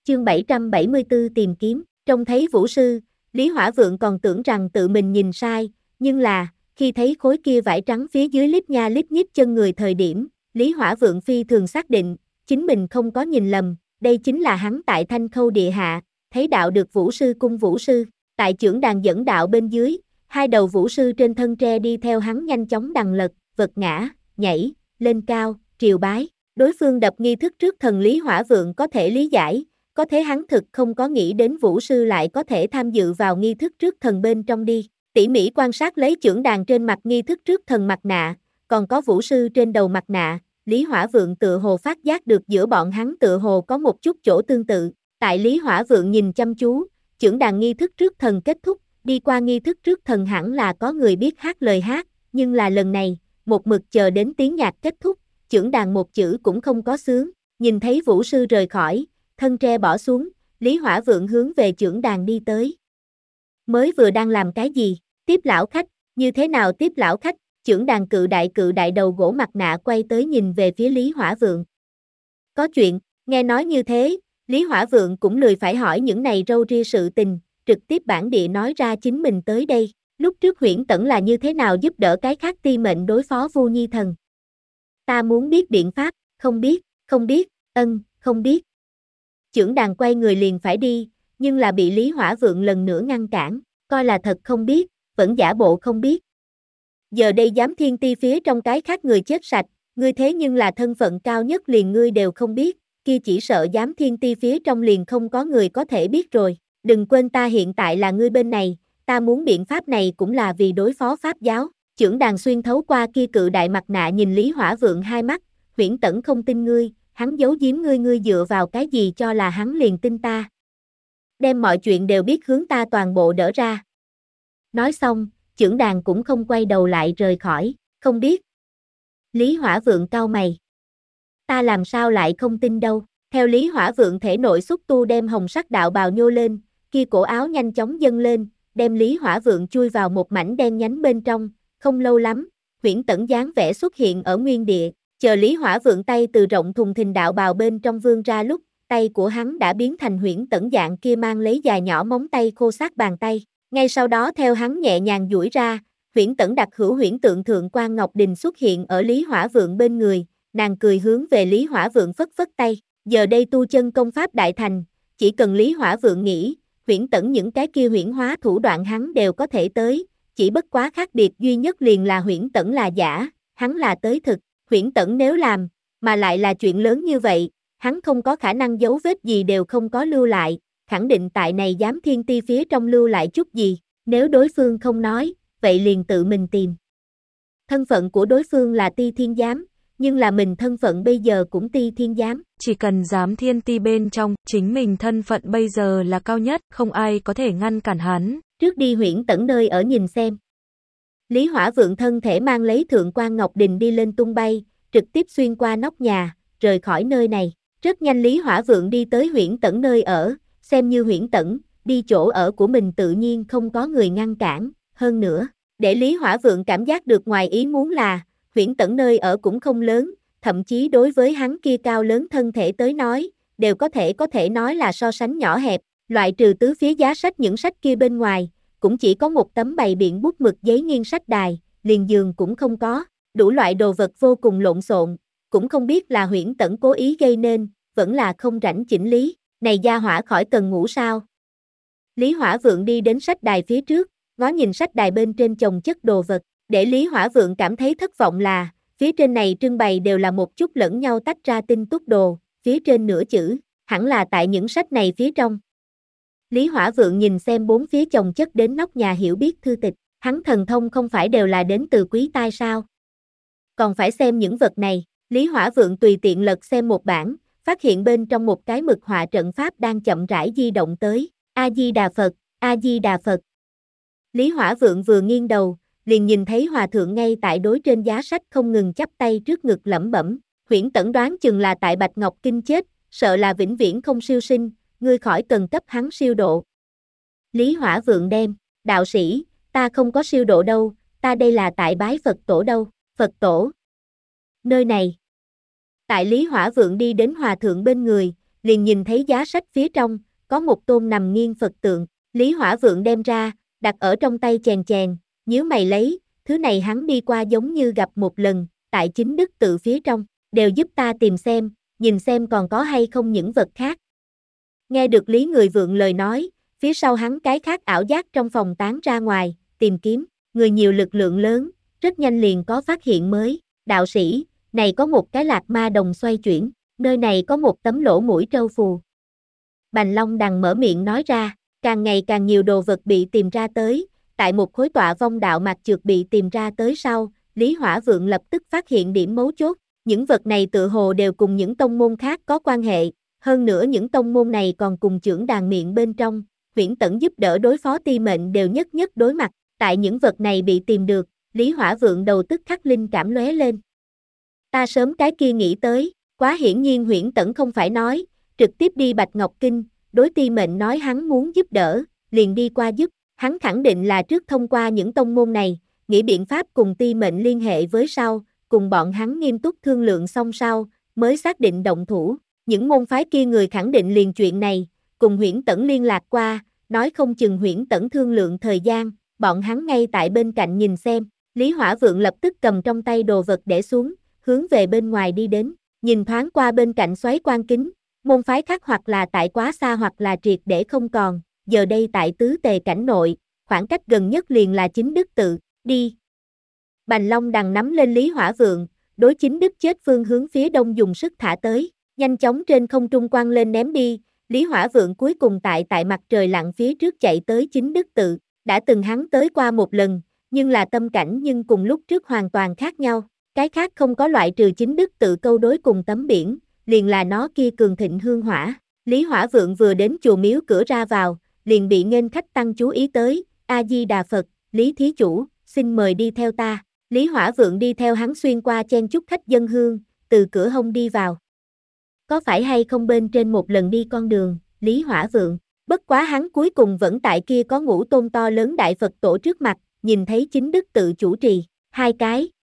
Chương 774 tìm kiếm, trông thấy vũ sư, Lý Hỏa Vượng còn tưởng rằng tự mình nhìn sai, nhưng là, khi thấy khối kia vải trắng phía dưới lít nha lít nhít chân người thời điểm, Lý Hỏa Vượng phi thường xác định, chính mình không có nhìn lầm, đây chính là hắn tại Thanh Khâu địa hạ, thấy đạo được vũ sư cung vũ sư, tại chưởng đàn dẫn đạo bên dưới, hai đầu vũ sư trên thân tre đi theo hắn nhanh chóng đằng lật, vật ngã, nhảy, lên cao, triều bái, đối phương đập nghi thức trước thần Lý Hỏa Vượng có thể lý giải. Có thế hắn thực không có nghĩ đến vũ sư lại có thể tham dự vào nghi thức trước thần bên trong đi, tỉ mỉ quan sát lấy chưởng đàn trên mặt nghi thức trước thần mặt nạ, còn có vũ sư trên đầu mặt nạ, Lý Hỏa Vượng tự hồ phát giác được giữa bọn hắn tự hồ có một chút chỗ tương tự, tại Lý Hỏa Vượng nhìn chăm chú, chưởng đàn nghi thức trước thần kết thúc, đi qua nghi thức trước thần hẳn là có người biết hát lời hát, nhưng là lần này, một mực chờ đến tiếng nhạc kết thúc, chưởng đàn một chữ cũng không có xướng, nhìn thấy vũ sư rời khỏi, thân tre bỏ xuống, Lý Hỏa Vượng hướng về chưởng đàn đi tới. Mới vừa đang làm cái gì? Tiếp lão khách, như thế nào tiếp lão khách? Chưởng đàn cự đại đầu gỗ mặt nạ quay tới nhìn về phía Lý Hỏa Vượng. Có chuyện, nghe nói như thế, Lý Hỏa Vượng cũng lười phải hỏi những này râu ria sự tình, trực tiếp bản địa nói ra chính mình tới đây. Lúc trước Huyễn Tẩn là như thế nào giúp đỡ cái khác ti mệnh đối phó Vu Nhi Thần? Ta muốn biết biện pháp, không biết, không biết. Chưởng đàn quay người liền phải đi, nhưng là bị Lý Hỏa Vượng lần nữa ngăn cản, coi là thật không biết, vẫn giả bộ không biết. Giờ đây giám thiên ti phía trong cái khác người chết sạch, ngươi thế nhưng là thân phận cao nhất liền ngươi đều không biết, kia chỉ sợ giám thiên ti phía trong liền không có người có thể biết rồi, đừng quên ta hiện tại là ngươi bên này, ta muốn biện pháp này cũng là vì đối phó pháp giáo. Chưởng đàn xuyên thấu qua kia cự đại mặt nạ nhìn Lý Hỏa Vượng hai mắt, Huyễn Tẩn không tin ngươi, hắn giấu giếm ngươi dựa vào cái gì cho là hắn liền tin ta. Đem mọi chuyện đều biết hướng ta toàn bộ đỡ ra. Nói xong, chưởng đàn cũng không quay đầu lại rời khỏi, không biết. Lý Hỏa Vượng cau mày. Ta làm sao lại không tin đâu, theo Lý Hỏa Vượng thể nội xúc tu đem hồng sắc đạo bào nhô lên, kia cổ áo nhanh chóng dâng lên, đem Lý Hỏa Vượng chui vào một mảnh đen nhánh bên trong, không lâu lắm, Huyễn Tẩn dáng vẻ xuất hiện ở nguyên địa. Chờ Lý Hỏa Vượng tay từ rộng thùng thình đạo bào bên trong vươn ra lúc, tay của hắn đã biến thành Huyễn Tẩn dạng kia mang lấy dài nhỏ móng tay khô sát bàn tay. Ngay sau đó theo hắn nhẹ nhàng duỗi ra, Huyễn Tẩn đặc hữu huyễn tượng Thượng Quan Ngọc Đình xuất hiện ở Lý Hỏa Vượng bên người, nàng cười hướng về Lý Hỏa Vượng phất phất tay. Giờ đây tu chân công pháp đại thành, chỉ cần Lý Hỏa Vượng nghĩ, Huyễn Tẩn những cái kia huyễn hóa thủ đoạn hắn đều có thể tới, chỉ bất quá khác biệt duy nhất liền là Huyễn Tẩn là giả, hắn là tới thực. Huyễn Tẩn nếu làm, mà lại là chuyện lớn như vậy, hắn không có khả năng dấu vết gì đều không có lưu lại, khẳng định tại này giám thiên ti phía trong lưu lại chút gì, nếu đối phương không nói, vậy liền tự mình tìm. Thân phận của đối phương là ti thiên giám, nhưng là mình thân phận bây giờ cũng ti thiên giám. Chỉ cần giám thiên ti bên trong, chính mình thân phận bây giờ là cao nhất, không ai có thể ngăn cản hắn. Trước đi Huyễn Tẩn nơi ở nhìn xem. Lý Hỏa Vượng thân thể mang lấy Thượng Quan Ngọc Đình đi lên tung bay, trực tiếp xuyên qua nóc nhà, rời khỏi nơi này. Rất nhanh Lý Hỏa Vượng đi tới Huyễn Tẩn nơi ở, xem như Huyễn Tẩn, đi chỗ ở của mình tự nhiên không có người ngăn cản, hơn nữa, để Lý Hỏa Vượng cảm giác được ngoài ý muốn là, Huyễn Tẩn nơi ở cũng không lớn, thậm chí đối với hắn kia cao lớn thân thể tới nói, đều có thể nói là so sánh nhỏ hẹp, loại trừ tứ phía giá sách những sách kia bên ngoài, cũng chỉ có một tấm bày biện bút mực giấy nghiêng sách đài, liền giường cũng không có, đủ loại đồ vật vô cùng lộn xộn, cũng không biết là Huyễn Tẩn cố ý gây nên, vẫn là không rảnh chỉnh lý, này gia hỏa khỏi cần ngủ sao. Lý Hỏa Vượng đi đến sách đài phía trước, ngó nhìn sách đài bên trên chồng chất đồ vật, để Lý Hỏa Vượng cảm thấy thất vọng là, phía trên này trưng bày đều là một chút lẫn nhau tách ra tinh túc đồ, phía trên nửa chữ, hẳn là tại những sách này phía trong. Lý Hỏa Vượng nhìn xem bốn phía chồng chất đến nóc nhà hiểu biết thư tịch, hắn thần thông không phải đều là đến từ quý tai sao? Còn phải xem những vật này, Lý Hỏa Vượng tùy tiện lật xem một bản, phát hiện bên trong một cái mực họa trận pháp đang chậm rãi di động tới, A-di-đà Phật, A-di-đà Phật. Lý Hỏa Vượng vừa nghiêng đầu, liền nhìn thấy hòa thượng ngay tại đối trên giá sách không ngừng chắp tay trước ngực lẩm bẩm, Huyễn Tẩn đoán chừng là tại Bạch Ngọc Kinh chết, sợ là vĩnh viễn không siêu sinh, ngươi khỏi cần cấp hắn siêu độ. Lý Hỏa Vượng đem, đạo sĩ, ta không có siêu độ đâu, ta đây là tại bái Phật tổ đâu, Phật tổ. Nơi này. Tại Lý Hỏa Vượng đi đến hòa thượng bên người, liền nhìn thấy giá sách phía trong, có một tôn nằm nghiêng Phật tượng, Lý Hỏa Vượng đem ra, đặt ở trong tay chèn chèn, nhíu mày lấy, thứ này hắn đi qua giống như gặp một lần, tại chính đức tự phía trong, đều giúp ta tìm xem, nhìn xem còn có hay không những vật khác. Nghe được Lý Người Vượng lời nói, phía sau hắn cái khác ảo giác trong phòng tán ra ngoài, tìm kiếm, người nhiều lực lượng lớn, rất nhanh liền có phát hiện mới, đạo sĩ, này có một cái lạc ma đồng xoay chuyển, nơi này có một tấm lỗ mũi trâu phù. Bành Long Đằng mở miệng nói ra, càng ngày càng nhiều đồ vật bị tìm ra tới, tại một khối tọa vong đạo mạc trược bị tìm ra tới sau, Lý Hỏa Vượng lập tức phát hiện điểm mấu chốt, những vật này tự hồ đều cùng những tông môn khác có quan hệ, hơn nữa những tông môn này còn cùng chưởng đàn miệng bên trong, Huyễn Tẫn giúp đỡ đối phó ti mệnh đều nhất nhất đối mặt, tại những vật này bị tìm được, Lý Hỏa Vượng đầu tức khắc linh cảm lóe lên. Ta sớm cái kia nghĩ tới, quá hiển nhiên Huyễn Tẫn không phải nói, trực tiếp đi Bạch Ngọc Kinh, đối ti mệnh nói hắn muốn giúp đỡ, liền đi qua giúp, hắn khẳng định là trước thông qua những tông môn này, nghĩ biện pháp cùng ti mệnh liên hệ với sau, cùng bọn hắn nghiêm túc thương lượng xong sau, mới xác định động thủ, những môn phái kia người khẳng định liền chuyện này, cùng Huyễn Tẫn liên lạc qua, nói không chừng Huyễn Tẫn thương lượng thời gian, bọn hắn ngay tại bên cạnh nhìn xem, Lý Hỏa Vượng lập tức cầm trong tay đồ vật để xuống, hướng về bên ngoài đi đến, nhìn thoáng qua bên cạnh xoáy quan kính, môn phái khác hoặc là tại quá xa hoặc là triệt để không còn, giờ đây tại tứ tề cảnh nội, khoảng cách gần nhất liền là chính đức tự, đi. Bành Long Đằng nắm lên Lý Hỏa Vượng, đối chính đức chết phương hướng phía đông dùng sức thả tới, nhanh chóng trên không trung quăng lên ném đi, Lý Hỏa Vượng cuối cùng tại mặt trời lặn phía trước chạy tới chính đức tự, đã từng hắn tới qua một lần, nhưng là tâm cảnh nhưng cùng lúc trước hoàn toàn khác nhau, cái khác không có loại trừ chính đức tự câu đối cùng tấm biển, liền là nó kia cường thịnh hương hỏa. Lý Hỏa Vượng vừa đến chùa miếu cửa ra vào, liền bị nghênh khách tăng chú ý tới, A-di-đà Phật, Lý thí chủ, xin mời đi theo ta. Lý Hỏa Vượng đi theo hắn xuyên qua chen chúc khách dân hương, từ cửa hông đi vào. Có phải hay không bên trên một lần đi con đường, Lý Hỏa Vượng, bất quá hắn cuối cùng vẫn tại kia có ngũ tôn to lớn đại Phật tổ trước mặt, nhìn thấy chính đức tự chủ trì, hai cái,